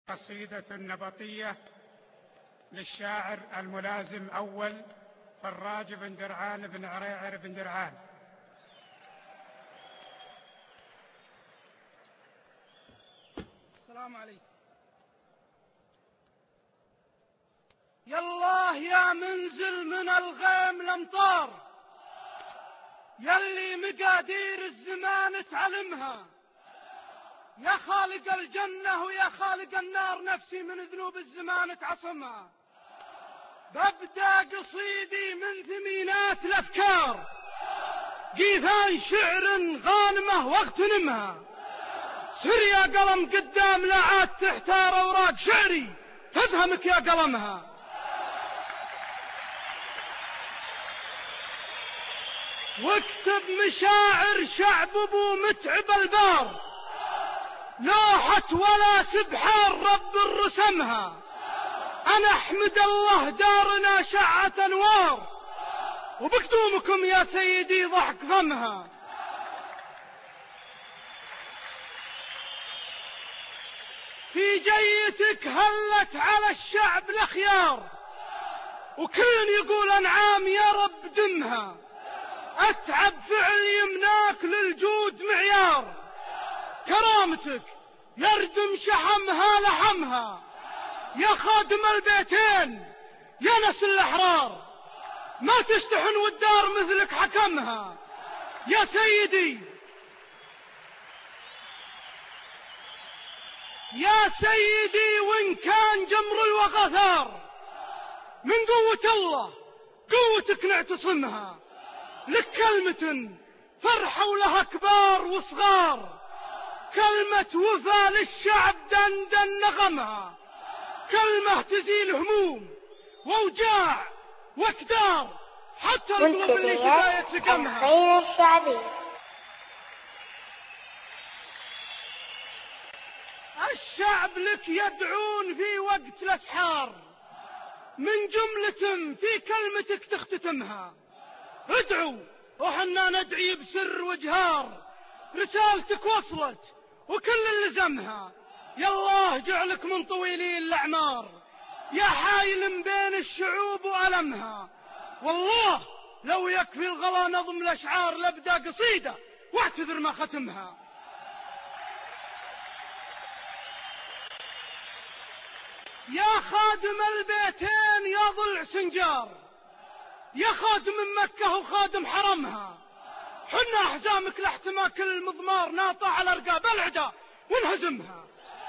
قصيدة نبطية للشاعر الملازم أول فراج بن درعان بن عريعر بن درعان. السلام عليكم. يالله يا منزل من الغيم الامطار، يلي مقادير الزمان تعلمها، يا خالق الجنة ويا خالق النار، نفسي من ذنوب الزمان تعصمها. ببدأ قصيدي من ثمينات الأفكار، قيثان شعر غانمة واغتنمها. سر يا قلم قدام لا عاد تحتار أوراق شعري تفهمك يا قلمها. واكتب مشاعر شعب ابو متعب البار، لوحة ولا سبحان رب رسمها. أنا أحمد الله دارنا شعة أنوار، وبقدومكم يا سيدي ضحك فمها. في جيتك هلت على الشعب الأخيار، وكل يقول أنعام يا رب دمها. أتعب فعل يمناك للجود معيار، كرامتك يردم شحمها لحمها. يا خادم البيتين يا نسل الأحرار، ما تستحن والدار مثلك حكمها. يا سيدي يا سيدي، وإن كان جمر الوغثار من قوة الله قوتك نعتصمها. لك كلمة فرحة ولها كبار وصغار، كلمة وفا للشعب دندن نغمها. كلمة تزيل هموم ووجاع واكدار، حتى القلوب اللي شفاية سقمها. الخير الشعبي. الشعب لك يدعون في وقت الأسحار، من جملة في كلمتك تختتمها. ادعوا وحنا ندعي بسر وجهار، رسالتك وصلت وكل اللي زمها. يا الله جعلك من طويلي الأعمار، يا حايل بين الشعوب وألمها. والله لو يكفي الغلا نظم الأشعار لابدأ قصيدة واعتذر ما ختمها. يا خادم البيتين يا ضلع سنجار، يا خادم مكة وخادم حرمها، حنا أحزامك لاحتماك المضمار ناطع على رقاب العدا ونهزمها.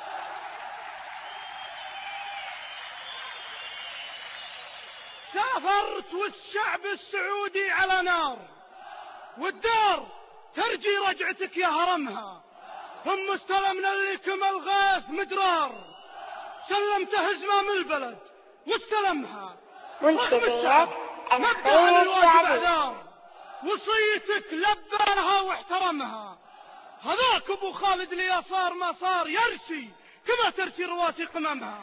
سافرت والشعب السعودي على نار، والدار ترجي رجعتك يا هرمها. ثم استلمنا لكم الغاث مدرار، سلمته هزمام البلد واستلمها. منتديات الخير الشعبي. وصيتك لبانها واحترمها. هذاك ابو خالد اليسار ما صار يرسي كما ترسي رواسي قممها.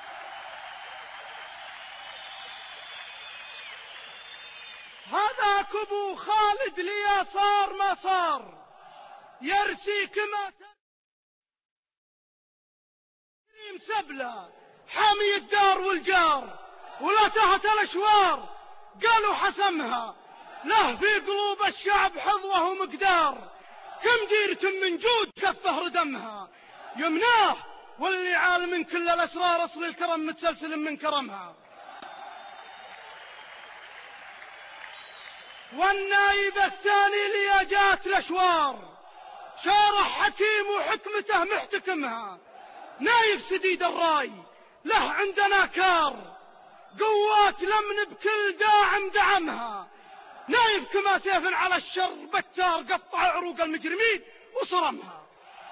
هذاك ابو خالد اليسار ما صار يرسي كما ترسي سبلة حامي الدار والجار، ولا تهت الاشوار قالوا حسمها. له في قلوب الشعب حظوه ومقدار، كم ديرة من جود كفه ردمها. يمناه واللي عال من كل الأسرار، أصل الكرم متسلسل من كرمها. والنايب الثاني اللي جات الأشوار، شارح حكيم وحكمته محتكمها. نايب سديد الراي له عندنا كار، قوات لمن بكل داعم دعمها. نايف كما سيف على الشر بتار، قطع عروق المجرمين وصرمها.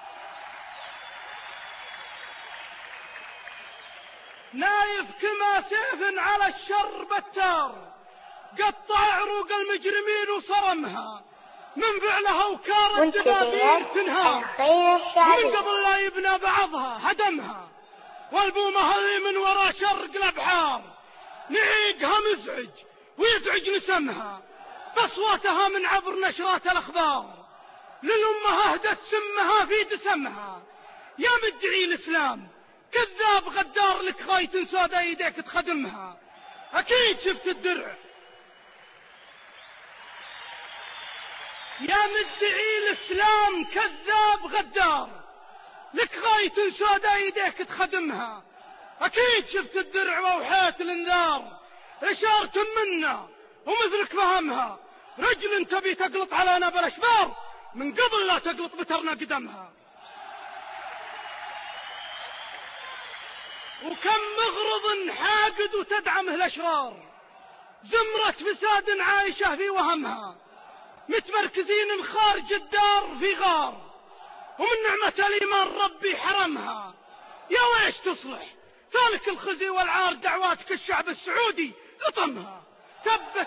نايف كما سيف على الشر بتار، قطع عروق المجرمين وصرمها. من فعلها وكار الدبابير تنهار، من قبل لا يبنى بعضها هدمها. والبومها اللي من وراء شرق الأبحار، نعيقها مزعج ويزعج نسمها. بصوتها من عبر نشرات الأخبار، للأمة أهدت سمها في دسمها. يا مدعي الإسلام كذاب غدار لك غاية سودا يديك تخدمها. أكيد شفت الدرع يا مدعي الإسلام، كذاب غدار لك غاية سودا يديك تخدمها. أكيد شفت الدرع ووحيت الانذار، إشارة منا ومثلك فهمها. رجل تبي تقلط على نبل الأشبار من قبل لا تقلط بترنا قدمها. وكم مغرض حاقد وتدعمه الأشرار، زمرة فساد عايشة في وهمها، متمركزين خارج الدار في غار، ومن نعمة الإيمان ربي حرمها. يا ويش تصلح ذلك الخزي والعار، دعواتك الشعب السعودي لطمها تبت.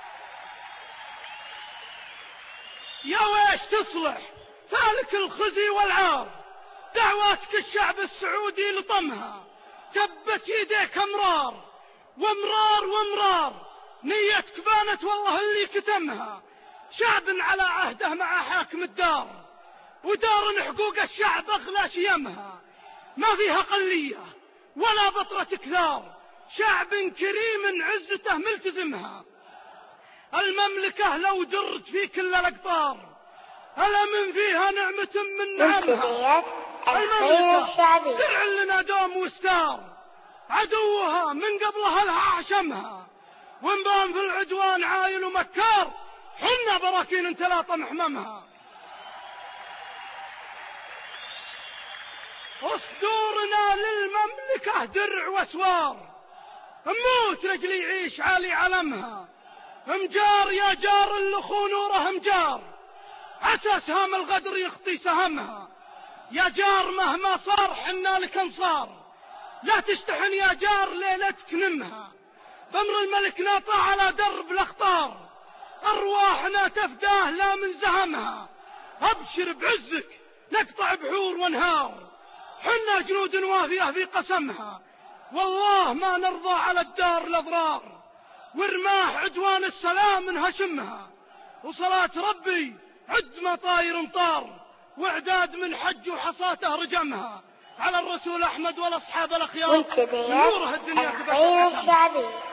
يا ويش تصلح ذلك الخزي والعار، دعواتك الشعب السعودي لطمها. تبت يديك امرار وامرار وامرار، نيتك بانت والله اللي كتمها. شعب على عهده مع حاكم الدار، ودار حقوق الشعب اغلى شيمها. ما فيها قلية ولا بطرة كثار، شعب كريم عزته ملتزمها. المملكة لو درت في كل الأقطار، ألا من فيها نعمة من نعمها. المملكة درع لنا دوم وستار، عدوها من قبلها لها عشمها. وانبان في العدوان عايل ومكار، حنا براكين انت لا طمح ممها. اصدورنا للمملكة درع واسوار، اموت رجلي يعيش عالي علمها. امجار يا جار اللخو نوره امجار، عسى سهام الغدر يخطي سهمها. يا جار مهما صار حنا لك انصار، لا تشتحن يا جار ليلتك نمها. بأمر الملك ناطع على درب الاخطار، ارواحنا تفداه لا من زهمها. ابشر بعزك نقطع بحور وانهار، حنا جنود وافية في قسمها. والله ما نرضى على الدار الاضرار، ورماح عدوان السلام انهشمها. وصلاة ربي عد مطاير امطار، واعداد من حج وحصاته رجمها. على الرسول احمد والاصحاب الاخيار، نوره الدنيا تبقى.